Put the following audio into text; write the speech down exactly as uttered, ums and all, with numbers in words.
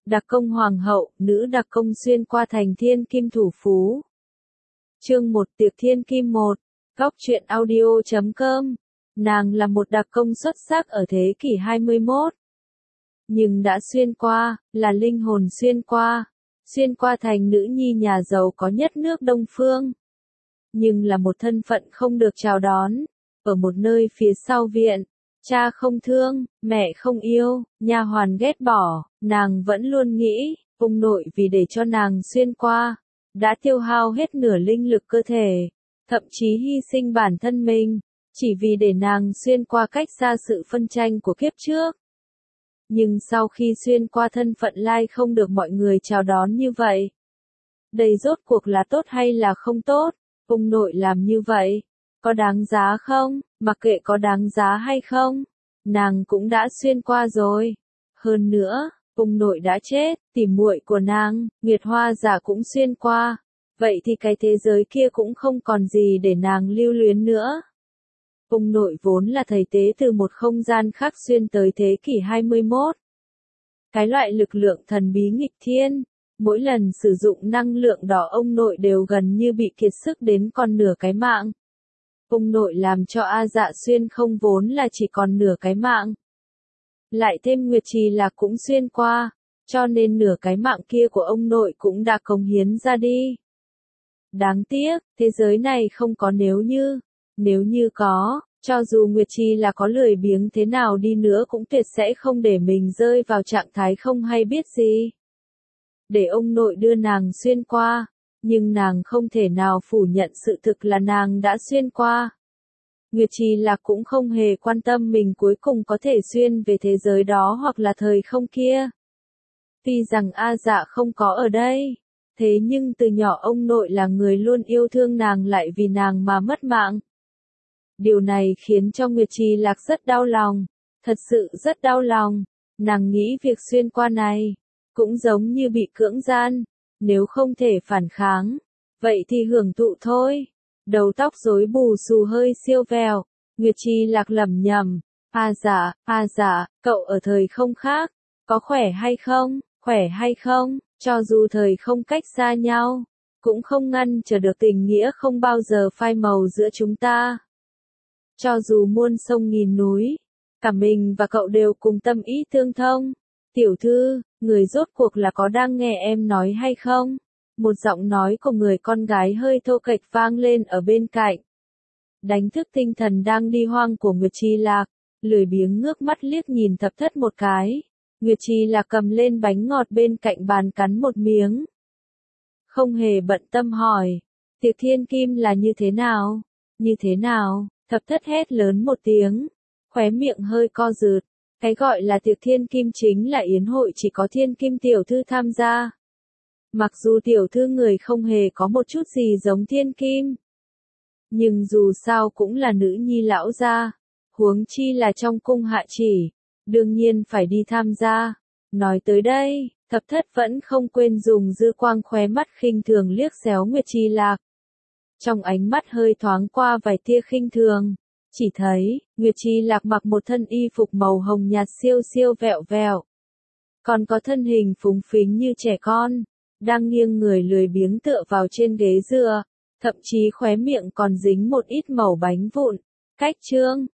Đặc công hoàng hậu, nữ đặc công xuyên qua thành thiên kim thủ phú. Chương một Tiệc Thiên Kim một, Góc truyện audio chấm com. Nàng là một đặc công xuất sắc ở thế kỷ hai mươi mốt. Nhưng đã xuyên qua, là linh hồn xuyên qua, xuyên qua thành nữ nhi nhà giàu có nhất nước Đông Phương. Nhưng là một thân phận không được chào đón, ở một nơi phía sau viện, cha không thương, mẹ không yêu, nha hoàn ghét bỏ, nàng vẫn luôn nghĩ, ông nội vì để cho nàng xuyên qua, đã tiêu hao hết nửa linh lực cơ thể, thậm chí hy sinh bản thân mình, chỉ vì để nàng xuyên qua cách xa sự phân tranh của kiếp trước. Nhưng sau khi xuyên qua thân phận lai không được mọi người chào đón như vậy. Đây rốt cuộc là tốt hay là không tốt? Ông nội làm như vậy, có đáng giá không? Mặc kệ có đáng giá hay không, nàng cũng đã xuyên qua rồi. Hơn nữa, ông nội đã chết, tỉ muội của nàng, Nguyệt Hoa Giả cũng xuyên qua. Vậy thì cái thế giới kia cũng không còn gì để nàng lưu luyến nữa. Ông nội vốn là thầy tế từ một không gian khác xuyên tới thế kỷ hai mươi mốt. Cái loại lực lượng thần bí nghịch thiên, mỗi lần sử dụng năng lượng đó ông nội đều gần như bị kiệt sức đến còn nửa cái mạng. Ông nội làm cho A Dạ xuyên không vốn là chỉ còn nửa cái mạng. Lại thêm Nguyệt Trì Lạc cũng xuyên qua, cho nên nửa cái mạng kia của ông nội cũng đã cống hiến ra đi. Đáng tiếc, thế giới này không có nếu như, nếu như có, cho dù Nguyệt Trì là có lười biếng thế nào đi nữa cũng tuyệt sẽ không để mình rơi vào trạng thái không hay biết gì. Để ông nội đưa nàng xuyên qua, nhưng nàng không thể nào phủ nhận sự thực là nàng đã xuyên qua. Nguyệt Trì Lạc cũng không hề quan tâm mình cuối cùng có thể xuyên về thế giới đó hoặc là thời không kia. Tuy rằng A Dạ không có ở đây, thế nhưng từ nhỏ ông nội là người luôn yêu thương nàng lại vì nàng mà mất mạng. Điều này khiến cho Nguyệt Trì Lạc rất đau lòng, thật sự rất đau lòng. Nàng nghĩ việc xuyên qua này, cũng giống như bị cưỡng gian, nếu không thể phản kháng, vậy thì hưởng thụ thôi. Đầu tóc rối bù xù hơi siêu vẹo, Nguyệt Trì Lạc lẩm nhẩm, A Dạ, A Dạ, cậu ở thời không khác, có khỏe hay không, khỏe hay không, cho dù thời không cách xa nhau, cũng không ngăn trở được tình nghĩa không bao giờ phai màu giữa chúng ta. Cho dù muôn sông nghìn núi, cả mình và cậu đều cùng tâm ý tương thông. Tiểu thư, người rốt cuộc là có đang nghe em nói hay không? Một giọng nói của người con gái hơi thô kệch vang lên ở bên cạnh. Đánh thức tinh thần đang đi hoang của Nguyệt Trì Lạc, lười biếng ngước mắt liếc nhìn Thập Thất một cái. Nguyệt Trì Lạc cầm lên bánh ngọt bên cạnh bàn cắn một miếng. Không hề bận tâm hỏi, tiệc thiên kim là như thế nào? Như thế nào? Thập Thất hét lớn một tiếng, khóe miệng hơi co rụt. Cái gọi là tiệc thiên kim chính là yến hội chỉ có thiên kim tiểu thư tham gia. Mặc dù tiểu thư người không hề có một chút gì giống thiên kim, nhưng dù sao cũng là nữ nhi lão gia, huống chi là trong cung hạ chỉ, đương nhiên phải đi tham gia. Nói tới đây, Thập Thất vẫn không quên dùng dư quang khóe mắt khinh thường liếc xéo Nguyệt Trì Lạc. Trong ánh mắt hơi thoáng qua vài tia khinh thường, chỉ thấy, Nguyệt Trì Lạc mặc một thân y phục màu hồng nhạt siêu siêu vẹo vẹo. Còn có thân hình phúng phính như trẻ con, đang nghiêng người lười biếng tựa vào trên ghế dựa, thậm chí khóe miệng còn dính một ít mẩu bánh vụn. Cách chương,